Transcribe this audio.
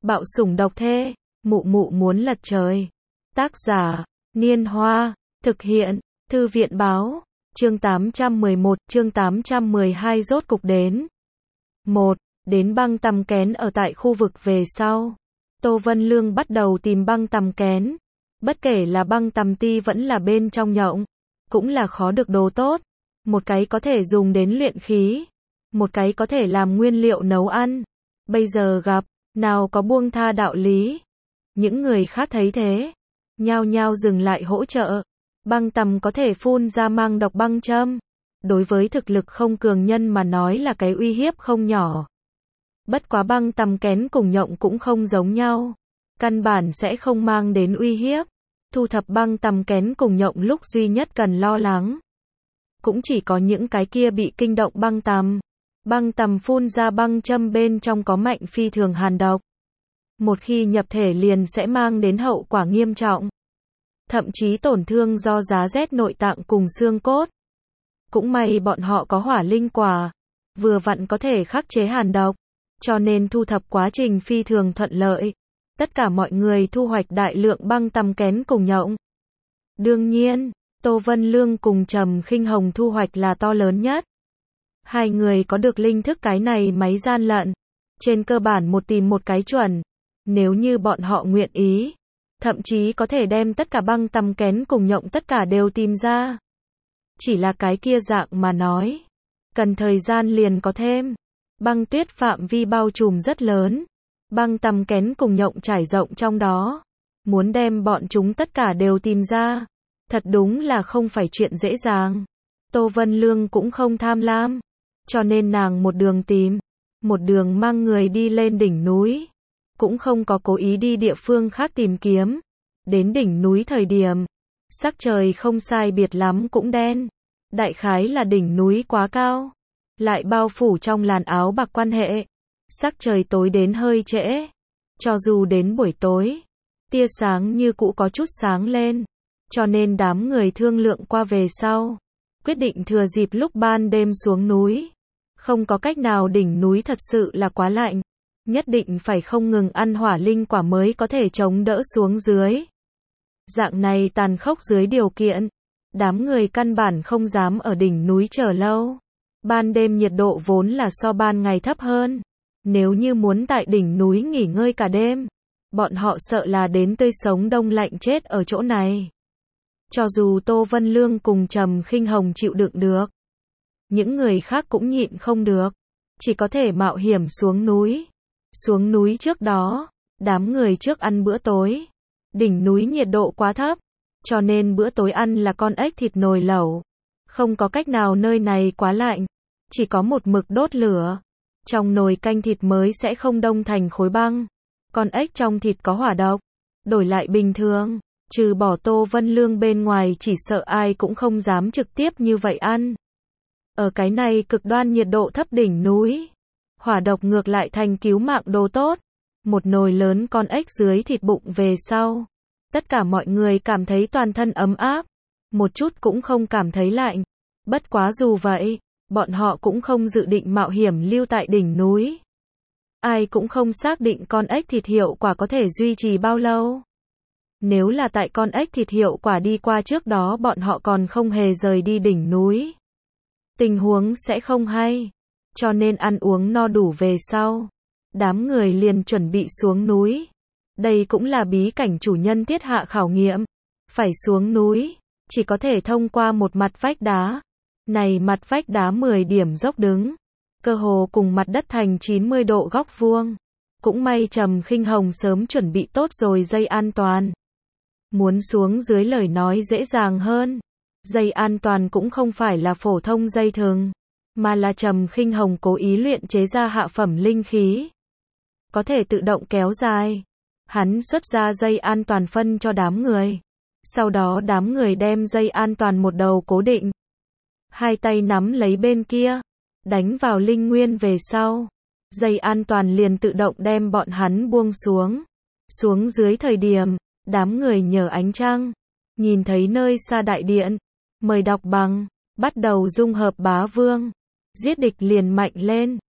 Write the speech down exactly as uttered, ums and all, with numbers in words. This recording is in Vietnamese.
Bạo sủng độc thê, mụ mụ muốn lật trời. Tác giả, Niên Hoa, thực hiện, Thư viện báo, chương tám trăm mười một, chương tám trăm mười hai rốt cục đến. một. Đến băng tằm kén ở tại khu vực về sau. Tô Vân Lương bắt đầu tìm băng tằm kén. Bất kể là băng tằm ti vẫn là bên trong nhộng, cũng là khó được đồ tốt. Một cái có thể dùng đến luyện khí, một cái có thể làm nguyên liệu nấu ăn. Bây giờ gặp, nào có buông tha đạo lý. Những người khác thấy thế, nhao nhao dừng lại hỗ trợ. Băng tằm có thể phun ra mang độc băng châm. Đối với thực lực không cường nhân mà nói là cái uy hiếp không nhỏ. Bất quá băng tằm kén cùng nhộng cũng không giống nhau. Căn bản sẽ không mang đến uy hiếp. Thu thập băng tằm kén cùng nhộng lúc duy nhất cần lo lắng. Cũng chỉ có những cái kia bị kinh động băng tằm. Băng tằm phun ra băng châm bên trong có mạnh phi thường hàn độc. Một khi nhập thể liền sẽ mang đến hậu quả nghiêm trọng. Thậm chí tổn thương do giá rét nội tạng cùng xương cốt. Cũng may bọn họ có hỏa linh quả, vừa vặn có thể khắc chế hàn độc, cho nên thu thập quá trình phi thường thuận lợi. Tất cả mọi người thu hoạch đại lượng băng tằm kén cùng nhộng. Đương nhiên, Tô Vân Lương cùng Trầm Khinh Hồng thu hoạch là to lớn nhất. Hai người có được linh thức cái này máy gian lận. Trên cơ bản một tìm một cái chuẩn. Nếu như bọn họ nguyện ý, thậm chí có thể đem tất cả băng tằm kén cùng nhộng tất cả đều tìm ra. Chỉ là cái kia dạng mà nói, cần thời gian liền có thêm. Băng tuyết phạm vi bao trùm rất lớn. Băng tằm kén cùng nhộng trải rộng trong đó. Muốn đem bọn chúng tất cả đều tìm ra, thật đúng là không phải chuyện dễ dàng. Tô Vân Lương cũng không tham lam, cho nên nàng một đường tìm, một đường mang người đi lên đỉnh núi. Cũng không có cố ý đi địa phương khác tìm kiếm. Đến đỉnh núi thời điểm, sắc trời không sai biệt lắm cũng đen. Đại khái là đỉnh núi quá cao, lại bao phủ trong làn áo bạc quan hệ. Sắc trời tối đến hơi trễ. Cho dù đến buổi tối, tia sáng như cũ có chút sáng lên. Cho nên đám người thương lượng qua về sau, quyết định thừa dịp lúc ban đêm xuống núi. Không có cách nào, đỉnh núi thật sự là quá lạnh. Nhất định phải không ngừng ăn hỏa linh quả mới có thể chống đỡ xuống dưới. Dạng này tàn khốc dưới điều kiện, đám người căn bản không dám ở đỉnh núi chờ lâu. Ban đêm nhiệt độ vốn là so ban ngày thấp hơn. Nếu như muốn tại đỉnh núi nghỉ ngơi cả đêm, bọn họ sợ là đến tươi sống đông lạnh chết ở chỗ này. Cho dù Tô Vân Lương cùng Trầm Khinh Hồng chịu đựng được, những người khác cũng nhịn không được, chỉ có thể mạo hiểm xuống núi. Xuống núi trước đó, đám người trước ăn bữa tối. Đỉnh núi nhiệt độ quá thấp, cho nên bữa tối ăn là con ếch thịt nồi lẩu. Không có cách nào, nơi này quá lạnh, chỉ có một mực đốt lửa. Trong nồi canh thịt mới sẽ không đông thành khối băng. Con ếch trong thịt có hỏa độc, đổi lại bình thường, trừ bỏ Tô Vân Lương bên ngoài chỉ sợ ai cũng không dám trực tiếp như vậy ăn. Ở cái này cực đoan nhiệt độ thấp đỉnh núi, hỏa độc ngược lại thành cứu mạng đồ tốt. Một nồi lớn con ếch dưới thịt bụng về sau, tất cả mọi người cảm thấy toàn thân ấm áp, một chút cũng không cảm thấy lạnh. Bất quá dù vậy, bọn họ cũng không dự định mạo hiểm lưu tại đỉnh núi. Ai cũng không xác định con ếch thịt hiệu quả có thể duy trì bao lâu. Nếu là tại con ếch thịt hiệu quả đi qua trước đó bọn họ còn không hề rời đi đỉnh núi, tình huống sẽ không hay. Cho nên ăn uống no đủ về sau, đám người liền chuẩn bị xuống núi. Đây cũng là bí cảnh chủ nhân thiết hạ khảo nghiệm. Phải xuống núi, chỉ có thể thông qua một mặt vách đá. Này mặt vách đá mười điểm dốc đứng, cơ hồ cùng mặt đất thành chín mươi độ góc vuông. Cũng may Trầm Khinh Hồng sớm chuẩn bị tốt rồi dây an toàn. Muốn xuống dưới lời nói dễ dàng hơn. Dây an toàn cũng không phải là phổ thông dây thừng, mà là Trầm Khinh Hồng cố ý luyện chế ra hạ phẩm linh khí, có thể tự động kéo dài. Hắn xuất ra dây an toàn phân cho đám người. Sau đó đám người đem dây an toàn một đầu cố định, hai tay nắm lấy bên kia, đánh vào linh nguyên về sau, dây an toàn liền tự động đem bọn hắn buông xuống. Xuống dưới thời điểm, đám người nhờ ánh trăng, nhìn thấy nơi xa đại điện. Mời đọc bằng, bắt đầu dung hợp bá vương. Giết địch liền mạnh lên.